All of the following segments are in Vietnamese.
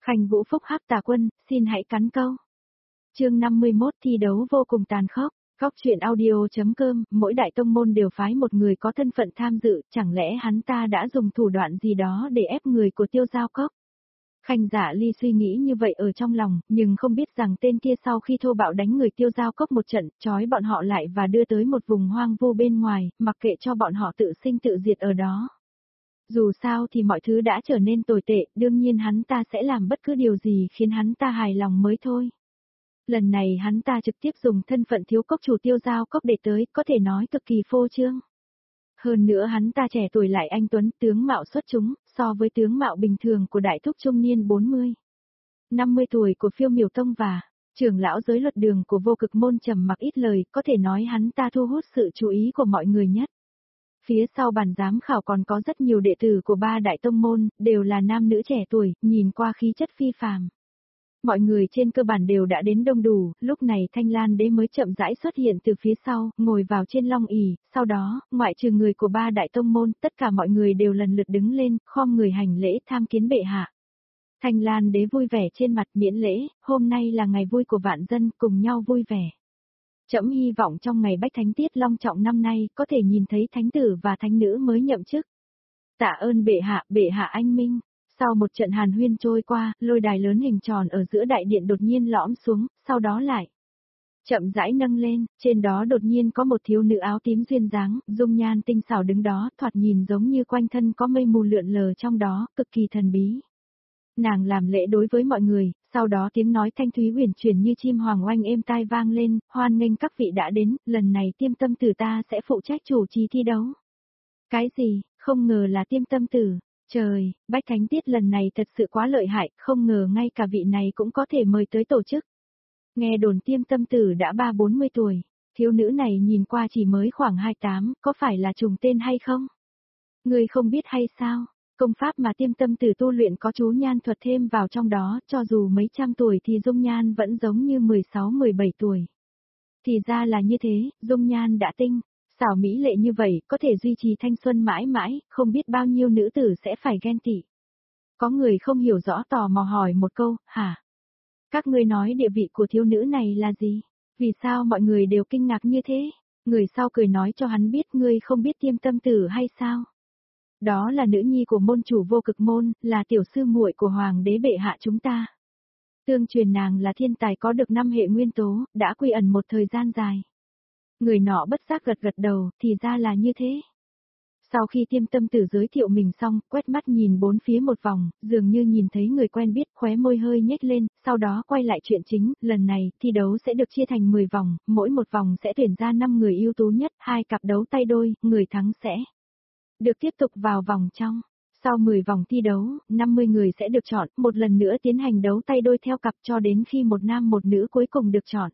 Khanh Vũ Phúc Hắc Tà Quân, xin hãy cắn câu. Chương 51 thi đấu vô cùng tàn khốc. Góc truyện audio.com, mỗi đại tông môn đều phái một người có thân phận tham dự, chẳng lẽ hắn ta đã dùng thủ đoạn gì đó để ép người của Tiêu Giao Cốc? Khanh Dạ Ly suy nghĩ như vậy ở trong lòng, nhưng không biết rằng tên kia sau khi thô bạo đánh người Tiêu Giao Cốc một trận, trói bọn họ lại và đưa tới một vùng hoang vu bên ngoài, mặc kệ cho bọn họ tự sinh tự diệt ở đó. Dù sao thì mọi thứ đã trở nên tồi tệ, đương nhiên hắn ta sẽ làm bất cứ điều gì khiến hắn ta hài lòng mới thôi. Lần này hắn ta trực tiếp dùng thân phận thiếu cốc chủ Tiêu Giao Cốc để tới, có thể nói cực kỳ phô trương. Hơn nữa hắn ta trẻ tuổi lại anh tuấn, tướng mạo xuất chúng, so với tướng mạo bình thường của đại thúc trung niên 50 tuổi của Phiêu Miểu Tông và trưởng lão giới luật đường của Vô Cực môn trầm mặc ít lời, có thể nói hắn ta thu hút sự chú ý của mọi người nhất. Phía sau bàn giám khảo còn có rất nhiều đệ tử của ba đại tông môn, đều là nam nữ trẻ tuổi, nhìn qua khí chất phi phàm. Mọi người trên cơ bản đều đã đến đông đủ, lúc này Thanh Lan Đế mới chậm rãi xuất hiện từ phía sau, ngồi vào trên long ỷ, sau đó, ngoại trừ người của ba đại tông môn, tất cả mọi người đều lần lượt đứng lên, khom người hành lễ tham kiến bệ hạ. Thanh Lan Đế vui vẻ trên mặt miễn lễ, hôm nay là ngày vui của vạn dân, cùng nhau vui vẻ. Trẫm hy vọng trong ngày Bách Thánh Tiết long trọng năm nay, có thể nhìn thấy thánh tử và thánh nữ mới nhậm chức. Tạ ơn bệ hạ anh minh. Sau một trận hàn huyên trôi qua, lôi đài lớn hình tròn ở giữa đại điện đột nhiên lõm xuống, sau đó lại chậm rãi nâng lên, trên đó đột nhiên có một thiếu nữ áo tím duyên dáng, dung nhan tinh xảo đứng đó, thoạt nhìn giống như quanh thân có mây mù lượn lờ trong đó, cực kỳ thần bí. Nàng làm lễ đối với mọi người, sau đó tiếng nói thanh thúy huyền chuyển như chim hoàng oanh êm tai vang lên, hoan nghênh các vị đã đến, lần này Tiêm Tâm Tử ta sẽ phụ trách chủ trì thi đấu. Cái gì, không ngờ là Tiêm Tâm Tử. Trời, Bách Thánh Tiết lần này thật sự quá lợi hại, không ngờ ngay cả vị này cũng có thể mời tới tổ chức. Nghe đồn Tiêm Tâm Tử đã 30-40 tuổi, thiếu nữ này nhìn qua chỉ mới khoảng 28, có phải là trùng tên hay không? Người không biết hay sao? Công pháp mà Tiêm Tâm Tử tu luyện có chú nhan thuật thêm vào trong đó, cho dù mấy trăm tuổi thì dung nhan vẫn giống như 16-17 tuổi. Thì ra là như thế, dung nhan đã tinh. Xảo mỹ lệ như vậy, có thể duy trì thanh xuân mãi mãi, không biết bao nhiêu nữ tử sẽ phải ghen tị. Có người không hiểu rõ tò mò hỏi một câu, hả? Các ngươi nói địa vị của thiếu nữ này là gì? Vì sao mọi người đều kinh ngạc như thế? Người sau cười nói cho hắn biết ngươi không biết Tiêm Tâm Tử hay sao? Đó là nữ nhi của môn chủ Vô Cực môn, là tiểu sư muội của hoàng đế bệ hạ chúng ta. Tương truyền nàng là thiên tài có được 5 hệ nguyên tố, đã quy ẩn một thời gian dài. Người nọ bất giác gật đầu, thì ra là như thế. Sau khi Tiêm Tâm Tử giới thiệu mình xong, quét mắt nhìn bốn phía một vòng, dường như nhìn thấy người quen biết, khóe môi hơi nhếch lên, sau đó quay lại chuyện chính, lần này, thi đấu sẽ được chia thành 10 vòng, mỗi một vòng sẽ tuyển ra 5 người ưu tú nhất, 2 cặp đấu tay đôi, người thắng sẽ được tiếp tục vào vòng trong. Sau 10 vòng thi đấu, 50 người sẽ được chọn, một lần nữa tiến hành đấu tay đôi theo cặp cho đến khi một nam một nữ cuối cùng được chọn.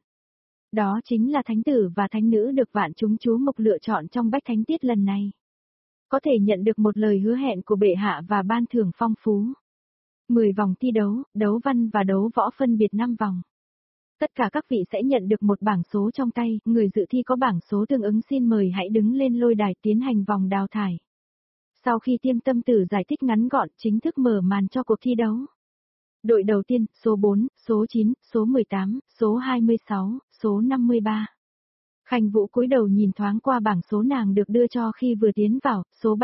Đó chính là thánh tử và thánh nữ được vạn chúng chú mục lựa chọn trong Bách Thánh Tiết lần này. Có thể nhận được một lời hứa hẹn của bệ hạ và ban thưởng phong phú. 10 vòng thi đấu, đấu văn và đấu võ phân biệt 5 vòng. Tất cả các vị sẽ nhận được một bảng số trong tay, người dự thi có bảng số tương ứng xin mời hãy đứng lên lôi đài tiến hành vòng đào thải. Sau khi Tiêm Tâm Tử giải thích ngắn gọn, chính thức mở màn cho cuộc thi đấu. Đội đầu tiên, số 4, số 9, số 18, số 26, số 53. Khanh Vũ cúi đầu nhìn thoáng qua bảng số nàng được đưa cho khi vừa tiến vào, số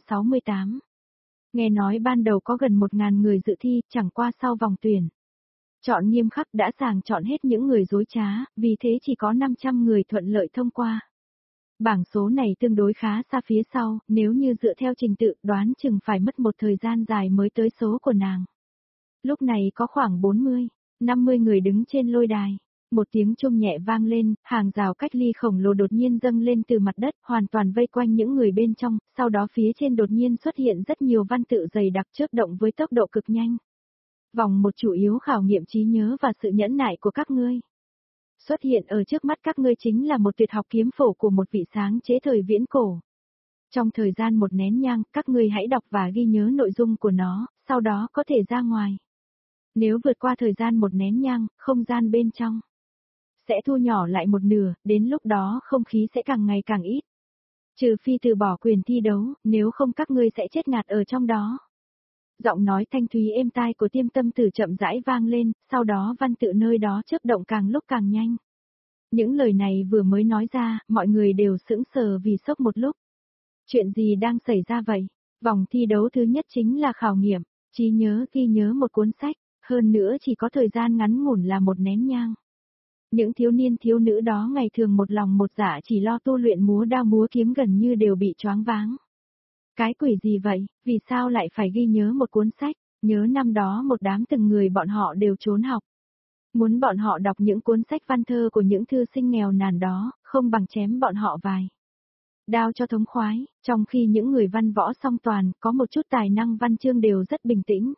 368. Nghe nói ban đầu có gần 1.000 người dự thi, chẳng qua sau vòng tuyển. Chọn nghiêm khắc đã sàng chọn hết những người dối trá, vì thế chỉ có 500 người thuận lợi thông qua. Bảng số này tương đối khá xa phía sau, nếu như dựa theo trình tự đoán chừng phải mất một thời gian dài mới tới số của nàng. Lúc này có khoảng 40-50 người đứng trên lôi đài. Một tiếng chuông nhẹ vang lên, hàng rào cách ly khổng lồ đột nhiên dâng lên từ mặt đất, hoàn toàn vây quanh những người bên trong, sau đó phía trên đột nhiên xuất hiện rất nhiều văn tự dày đặc chớp động với tốc độ cực nhanh. Vòng một chủ yếu khảo nghiệm trí nhớ và sự nhẫn nại của các ngươi. Xuất hiện ở trước mắt các ngươi chính là một tuyệt học kiếm phổ của một vị sáng chế thời viễn cổ. Trong thời gian một nén nhang, các ngươi hãy đọc và ghi nhớ nội dung của nó, sau đó có thể ra ngoài. Nếu vượt qua thời gian một nén nhang, không gian bên trong sẽ thu nhỏ lại một nửa, đến lúc đó không khí sẽ càng ngày càng ít. Trừ phi từ bỏ quyền thi đấu, nếu không các ngươi sẽ chết ngạt ở trong đó. Giọng nói thanh thúy êm tai của Tiêm Tâm Tử chậm rãi vang lên, sau đó văn tự nơi đó chớp động càng lúc càng nhanh. Những lời này vừa mới nói ra, mọi người đều sững sờ vì sốc một lúc. Chuyện gì đang xảy ra vậy? Vòng thi đấu thứ nhất chính là khảo nghiệm, trí nhớ ghi nhớ một cuốn sách, hơn nữa chỉ có thời gian ngắn ngủn là một nén nhang. Những thiếu niên thiếu nữ đó ngày thường một lòng một dạ chỉ lo tu luyện múa đao múa kiếm gần như đều bị choáng váng. Cái quỷ gì vậy, vì sao lại phải ghi nhớ một cuốn sách, nhớ năm đó một đám từng người bọn họ đều trốn học. Muốn bọn họ đọc những cuốn sách văn thơ của những thư sinh nghèo nàn đó, không bằng chém bọn họ vài đao cho thống khoái, trong khi những người văn võ song toàn, có một chút tài năng văn chương đều rất bình tĩnh.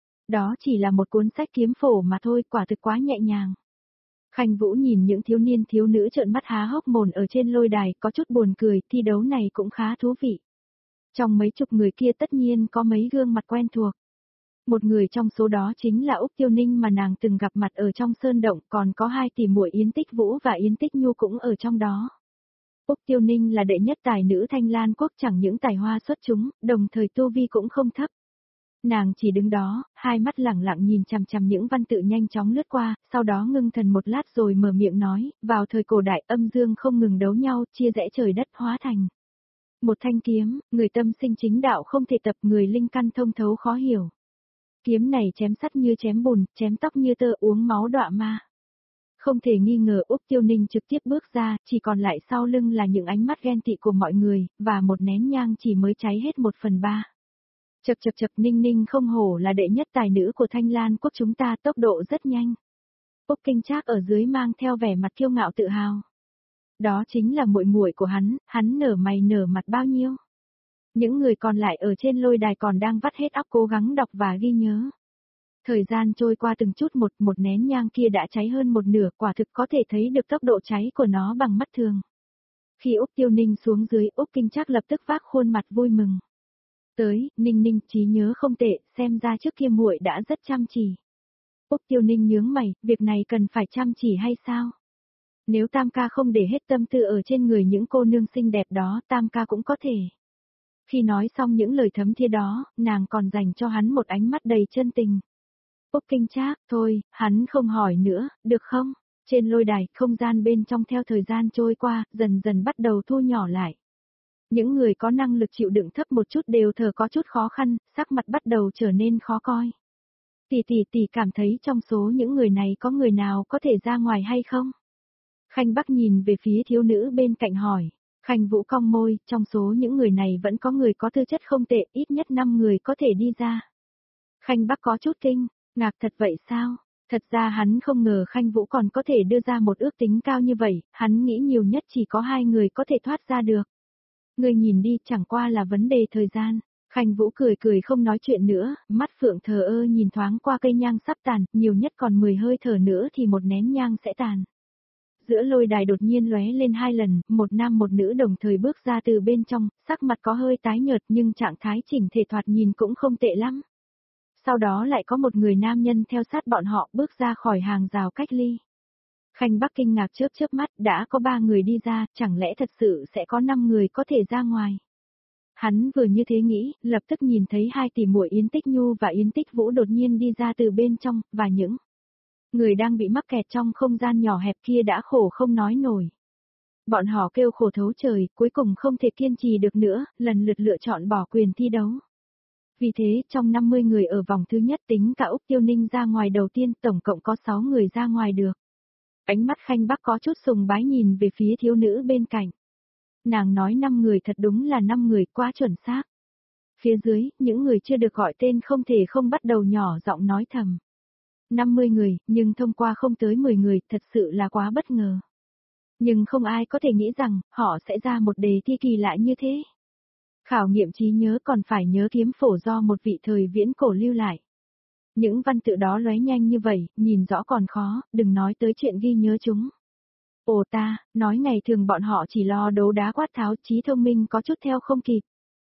Đó chỉ là một cuốn sách kiếm phổ mà thôi, quả thực quá nhẹ nhàng. Khanh Vũ nhìn những thiếu niên thiếu nữ trợn mắt há hốc mồm ở trên lôi đài, có chút buồn cười, thi đấu này cũng khá thú vị. Trong mấy chục người kia tất nhiên có mấy gương mặt quen thuộc. Một người trong số đó chính là Úc Tiêu Ninh mà nàng từng gặp mặt ở trong sơn động, còn có hai tỷ muội Yến Tích Vũ và Yến Tích Nhu cũng ở trong đó. Úc Tiêu Ninh là đệ nhất tài nữ Thanh Lan Quốc, chẳng những tài hoa xuất chúng, đồng thời tu vi cũng không thấp. Nàng chỉ đứng đó, hai mắt lẳng lặng nhìn chằm chằm những văn tự nhanh chóng lướt qua, sau đó ngưng thần một lát rồi mở miệng nói, vào thời cổ đại âm dương không ngừng đấu nhau, chia rẽ trời đất hóa thành một thanh kiếm, người tâm sinh chính đạo không thể tập, người linh căn thông thấu khó hiểu. Kiếm này chém sắt như chém bùn, chém tóc như tơ, uống máu đọa ma. Không thể nghi ngờ Úc Tiêu Ninh trực tiếp bước ra, chỉ còn lại sau lưng là những ánh mắt ghen tị của mọi người, và một nén nhang chỉ mới cháy hết 1/3. Chậc chậc chậc, Ninh Ninh không hổ là đệ nhất tài nữ của Thanh Lan Quốc chúng ta, tốc độ rất nhanh. Úc Kinh Trác ở dưới mang theo vẻ mặt kiêu ngạo tự hào. Đó chính là muội muội của hắn nở mày nở mặt bao nhiêu. Những người còn lại ở trên lôi đài còn đang vắt hết óc cố gắng đọc và ghi nhớ. Thời gian trôi qua từng chút một nén nhang kia đã cháy hơn một nửa, quả thực có thể thấy được tốc độ cháy của nó bằng mắt thường. Khi Úc Tiêu Ninh xuống dưới, Úc Kinh Trác lập tức vác khuôn mặt vui mừng. Tới, Ninh Ninh, trí nhớ không tệ, xem ra trước kia muội đã rất chăm chỉ. Úc Tiêu Ninh nhướng mày, việc này cần phải chăm chỉ hay sao? Nếu Tam ca không để hết tâm tư ở trên người những cô nương xinh đẹp đó, Tam ca cũng có thể. Khi nói xong những lời thấm thía đó, nàng còn dành cho hắn một ánh mắt đầy chân tình. Úc Kinh Trác, thôi, hắn không hỏi nữa, được không? Trên lôi đài, không gian bên trong theo thời gian trôi qua, dần dần bắt đầu thu nhỏ lại. Những người có năng lực chịu đựng thấp một chút đều thở có chút khó khăn, sắc mặt bắt đầu trở nên khó coi. Tỷ cảm thấy trong số những người này có người nào có thể ra ngoài hay không? Khanh Bắc nhìn về phía thiếu nữ bên cạnh hỏi. Khanh Vũ cong môi, trong số những người này vẫn có người có tư chất không tệ, ít nhất 5 người có thể đi ra. Khanh Bắc có chút kinh, ngạc thật vậy sao? Thật ra hắn không ngờ Khanh Vũ còn có thể đưa ra một ước tính cao như vậy, hắn nghĩ nhiều nhất chỉ có 2 người có thể thoát ra được. Người nhìn đi, chẳng qua là vấn đề thời gian. Khanh Vũ cười cười không nói chuyện nữa, mắt phượng thờ ơ nhìn thoáng qua cây nhang sắp tàn, nhiều nhất còn 10 hơi thở nữa thì một nén nhang sẽ tàn. Giữa lôi đài đột nhiên lóe lên 2 lần, một nam một nữ đồng thời bước ra từ bên trong, sắc mặt có hơi tái nhợt nhưng trạng thái chỉnh thể thoạt nhìn cũng không tệ lắm. Sau đó lại có một người nam nhân theo sát bọn họ bước ra khỏi hàng rào cách ly. Khanh Bắc kinh ngạc chớp chớp mắt, đã có 3 người đi ra, chẳng lẽ thật sự sẽ có 5 người có thể ra ngoài. Hắn vừa như thế nghĩ, lập tức nhìn thấy 2 tỷ muội Yến Tích Nhu và Yến Tích Vũ đột nhiên đi ra từ bên trong, và những người đang bị mắc kẹt trong không gian nhỏ hẹp kia đã khổ không nói nổi. Bọn họ kêu khổ thấu trời, cuối cùng không thể kiên trì được nữa, lần lượt lựa chọn bỏ quyền thi đấu. Vì thế, trong 50 người ở vòng thứ nhất tính cả Úc Tiêu Ninh ra ngoài đầu tiên, tổng cộng có 6 người ra ngoài được. Ánh mắt Khanh Bắc có chút sùng bái nhìn về phía thiếu nữ bên cạnh. Nàng nói 5 người thật đúng là 5 người, quá chuẩn xác. Phía dưới, những người chưa được gọi tên không thể không bắt đầu nhỏ giọng nói thầm. 50 người, nhưng thông qua không tới 10 người, thật sự là quá bất ngờ. Nhưng không ai có thể nghĩ rằng, họ sẽ ra một đề thi kỳ lạ như thế. Khảo nghiệm trí nhớ còn phải nhớ kiếm phổ do một vị thời viễn cổ lưu lại. Những văn tự đó lóe nhanh như vậy, nhìn rõ còn khó, đừng nói tới chuyện ghi nhớ chúng. Ồ ta, nói ngày thường bọn họ chỉ lo đấu đá quát tháo, trí thông minh có chút theo không kịp.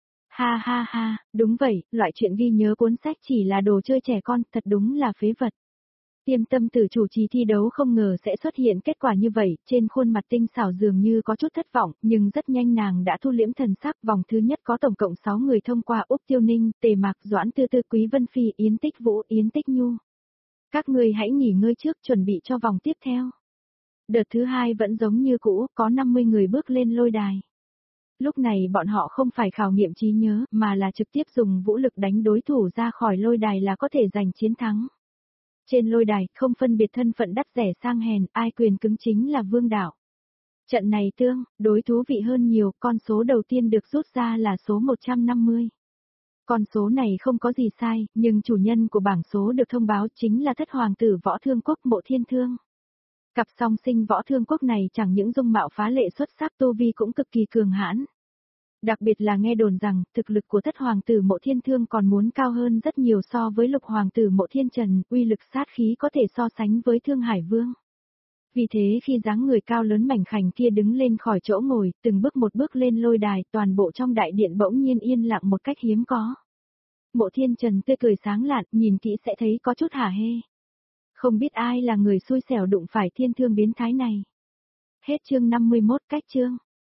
Ha ha ha, đúng vậy, loại chuyện ghi nhớ cuốn sách chỉ là đồ chơi trẻ con, thật đúng là phế vật. Tiêm Tâm Tử chủ trì thi đấu không ngờ sẽ xuất hiện kết quả như vậy, trên khuôn mặt tinh xảo dường như có chút thất vọng, nhưng rất nhanh nàng đã thu liễm thần sắc. Vòng thứ nhất có tổng cộng 6 người thông qua: Úc Tiêu Ninh, Tề Mạc, Doãn Tư Tư, Quý Vân Phi, Yến Tích Vũ, Yến Tích Nhu. Các ngươi hãy nghỉ ngơi trước, chuẩn bị cho vòng tiếp theo. Đợt thứ hai vẫn giống như cũ, có 50 người bước lên lôi đài. Lúc này bọn họ không phải khảo nghiệm trí nhớ, mà là trực tiếp dùng vũ lực đánh đối thủ ra khỏi lôi đài là có thể giành chiến thắng. Trên lôi đài, không phân biệt thân phận đắt rẻ sang hèn, ai quyền cứng chính là vương đạo. Trận này đối thú vị hơn nhiều, con số đầu tiên được rút ra là số 150. Con số này không có gì sai, nhưng chủ nhân của bảng số được thông báo chính là thất hoàng tử Võ Thương Quốc Mộ Thiên Thương. Cặp song sinh Võ Thương Quốc này chẳng những dung mạo phá lệ xuất sắc, tu vi cũng cực kỳ cường hãn. Đặc biệt là nghe đồn rằng, thực lực của thất hoàng tử Mộ Thiên Thương còn muốn cao hơn rất nhiều so với lục hoàng tử Mộ Thiên Trần, uy lực sát khí có thể so sánh với Thương Hải Vương. Vì thế khi dáng người cao lớn mảnh khảnh kia đứng lên khỏi chỗ ngồi, từng bước một bước lên lôi đài, toàn bộ trong đại điện bỗng nhiên yên lặng một cách hiếm có. Mộ Thiên Trần tươi cười sáng lạn, nhìn kỹ sẽ thấy có chút hả hê. Không biết ai là người xui xẻo đụng phải thiên thương biến thái này. Hết chương 51 cách chương.